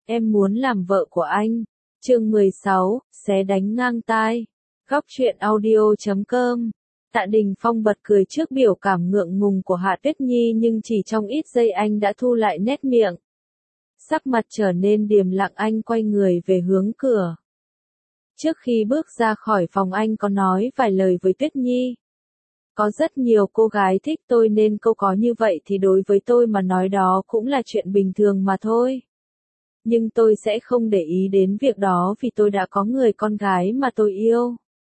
Em muốn làm vợ của anh. Chương 16, xé đánh ngang tai. Góc truyện audio.com. Tạ Đình Phong bật cười trước biểu cảm ngượng ngùng của Hạ Tuyết Nhi nhưng chỉ trong ít giây anh đã thu lại nét miệng. Sắc mặt trở nên điềm lặng, anh quay người về hướng cửa. Trước khi bước ra khỏi phòng anh có nói vài lời với Tuyết Nhi. Có rất nhiều cô gái thích tôi nên câu có như vậy thì đối với tôi mà nói đó cũng là chuyện bình thường mà thôi. Nhưng tôi sẽ không để ý đến việc đó vì tôi đã có người con gái mà tôi yêu.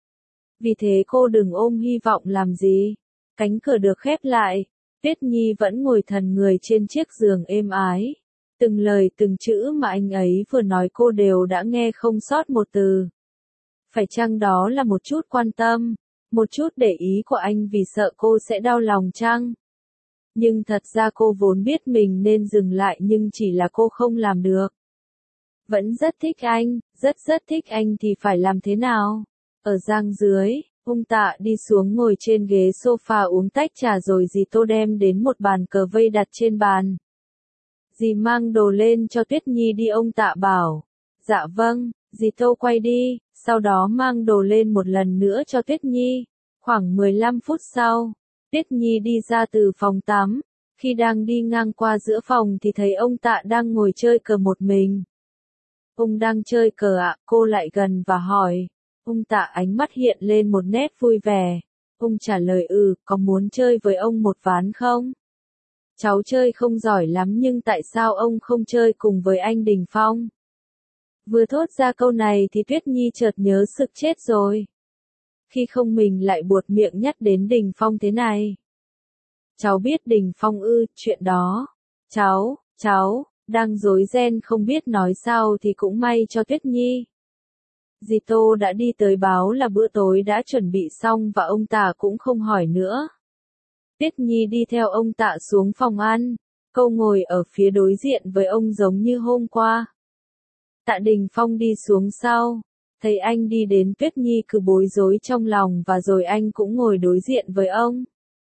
Vì thế cô đừng ôm hy vọng làm gì. Cánh cửa được khép lại, Tuyết Nhi vẫn ngồi thần người trên chiếc giường êm ái. Từng lời từng chữ mà anh ấy vừa nói cô đều đã nghe không sót một từ. Phải chăng đó là một chút quan tâm, một chút để ý của anh vì sợ cô sẽ đau lòng chăng? Nhưng thật ra cô vốn biết mình nên dừng lại nhưng chỉ là cô không làm được. Vẫn rất thích anh, rất thích anh thì phải làm thế nào? Ở giang dưới, ông Tạ đi xuống ngồi trên ghế sofa uống tách trà rồi dì Tô đem đến một bàn cờ vây đặt trên bàn. Dì mang đồ lên cho Tuyết Nhi đi, ông Tạ bảo. Dạ vâng, dì Tô quay đi, sau đó mang đồ lên một lần nữa cho Tuyết Nhi. Khoảng 15 phút sau, Tuyết Nhi đi ra từ phòng tắm. Khi đang đi ngang qua giữa phòng thì thấy ông Tạ đang ngồi chơi cờ một mình. Ông đang chơi cờ ạ? Cô lại gần và hỏi. Ông Tạ ánh mắt hiện lên một nét vui vẻ. Ông trả lời có muốn chơi với ông một ván không? Cháu chơi không giỏi lắm nhưng tại sao ông không chơi cùng với anh Đình Phong? Vừa thốt ra câu này thì Tuyết Nhi chợt nhớ sực chết rồi. Khi không mình lại buột miệng nhắc đến Đình Phong thế này. Cháu biết Đình Phong chuyện đó. Cháu, đang rối ren không biết nói sao thì cũng may cho Tuyết Nhi. Dì Tô đã đi tới báo là bữa tối đã chuẩn bị xong và ông Tạ cũng không hỏi nữa. Tuyết Nhi đi theo ông Tạ xuống phòng ăn. Cô ngồi ở phía đối diện với ông giống như hôm qua. Tạ Đình Phong đi xuống sau. Thấy anh đi đến Tuyết Nhi cứ bối rối trong lòng và rồi anh cũng ngồi đối diện với ông.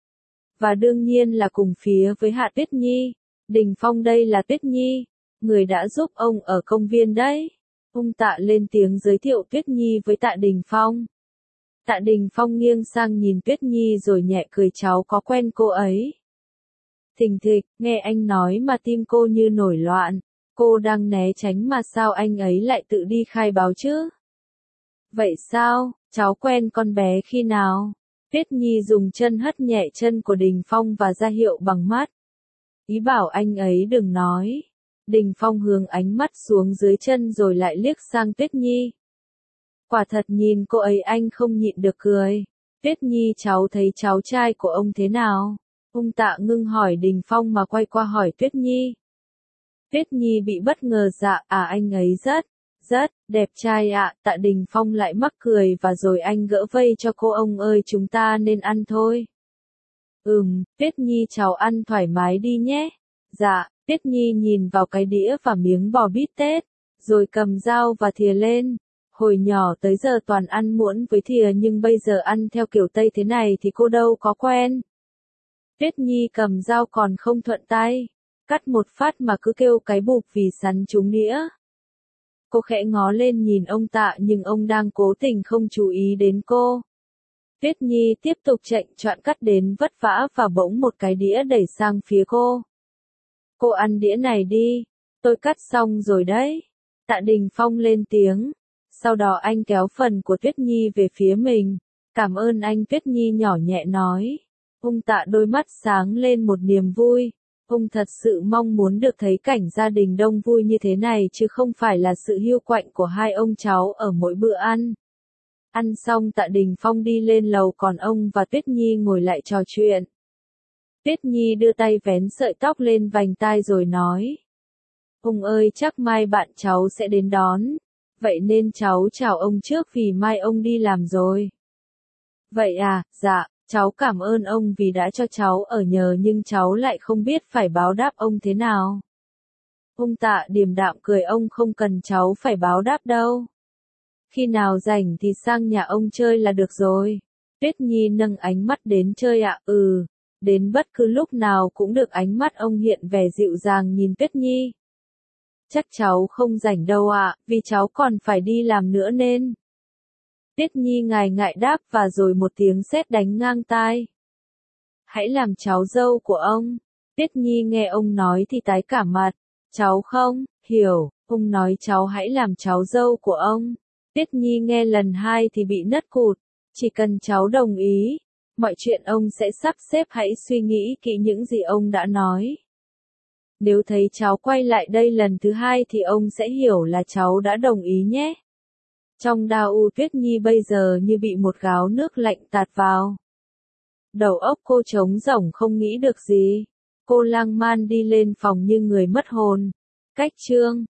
Và đương nhiên là cùng phía với Hạ Tuyết Nhi. Đình Phong đây là Tuyết Nhi, người đã giúp ông ở công viên đấy. Ông Tạ lên tiếng giới thiệu Tuyết Nhi với Tạ Đình Phong. Tạ Đình Phong nghiêng sang nhìn Tuyết Nhi rồi nhẹ cười, cháu có quen cô ấy. Thình thịch, nghe anh nói mà tim cô như nổi loạn. Cô đang né tránh mà sao anh ấy lại tự đi khai báo chứ? Vậy sao, cháu quen con bé khi nào? Tuyết Nhi dùng chân hất nhẹ chân của Đình Phong và ra hiệu bằng mắt. Ý bảo anh ấy đừng nói. Đình Phong hướng ánh mắt xuống dưới chân rồi lại liếc sang Tuyết Nhi. Quả thật nhìn cô ấy anh không nhịn được cười. Tuyết Nhi, cháu thấy cháu trai của ông thế nào? Ông Tạ ngưng hỏi Đình Phong mà quay qua hỏi Tuyết Nhi. Tuyết Nhi bị bất ngờ. Dạ, anh ấy rất đẹp trai ạ. Tạ Đình Phong lại mắc cười và rồi anh gỡ vây cho cô. Ông ơi, chúng ta nên ăn thôi. Tuyết Nhi, cháu ăn thoải mái đi nhé. Dạ, Tuyết Nhi nhìn vào cái đĩa và miếng bò bít tết, rồi cầm dao và thìa lên. Hồi nhỏ tới giờ toàn ăn muỗng với thìa nhưng bây giờ ăn theo kiểu Tây thế này thì cô đâu có quen. Tuyết Nhi cầm dao còn không thuận tay, cắt một phát mà cứ kêu cái bụp vì sắn trúng đĩa. Cô khẽ ngó lên nhìn ông Tạ nhưng ông đang cố tình không chú ý đến cô. Tuyết Nhi tiếp tục chệnh choạng cắt đến vất vả và bỗng một cái đĩa đẩy sang phía cô. Cô ăn đĩa này đi, tôi cắt xong rồi đấy. Tạ Đình Phong lên tiếng. Sau đó anh kéo phần của Tuyết Nhi về phía mình. Cảm ơn anh, Tuyết Nhi nhỏ nhẹ nói. Ông Tạ đôi mắt sáng lên một niềm vui. Ông thật sự mong muốn được thấy cảnh gia đình đông vui như thế này chứ không phải là sự hiu quạnh của hai ông cháu ở mỗi bữa ăn. Ăn xong Tạ Đình Phong đi lên lầu còn ông và Tuyết Nhi ngồi lại trò chuyện. Tuyết Nhi đưa tay vén sợi tóc lên vành tai rồi nói. Ông ơi, chắc mai bạn cháu sẽ đến đón. Vậy nên cháu chào ông trước vì mai ông đi làm rồi. Vậy à, dạ, cháu cảm ơn ông vì đã cho cháu ở nhờ nhưng cháu lại không biết phải báo đáp ông thế nào. Ông Tạ điềm đạm cười, ông không cần cháu phải báo đáp đâu. Khi nào rảnh thì sang nhà ông chơi là được rồi. Tuyết Nhi nâng ánh mắt đến chơi ạ. Đến bất cứ lúc nào cũng được. Ánh mắt ông hiện vẻ dịu dàng nhìn Tuyết Nhi. Chắc cháu không rảnh đâu ạ, vì cháu còn phải đi làm nữa nên. Tuyết Nhi ngại ngại đáp và rồi một tiếng sét đánh ngang tai. Hãy làm cháu dâu của ông. Tuyết Nhi nghe ông nói thì tái cả mặt. Cháu không, hiểu, ông nói cháu hãy làm cháu dâu của ông. Tuyết Nhi nghe lần hai thì bị nứt cụt. Chỉ cần cháu đồng ý, mọi chuyện ông sẽ sắp xếp, hãy suy nghĩ kỹ những gì ông đã nói. Nếu thấy cháu quay lại đây lần thứ hai thì ông sẽ hiểu là cháu đã đồng ý nhé. Trong Đao Tuyết Nhi bây giờ như bị một gáo nước lạnh tạt vào. Đầu óc cô trống rỗng không nghĩ được gì. Cô lang man đi lên phòng như người mất hồn. Cách chương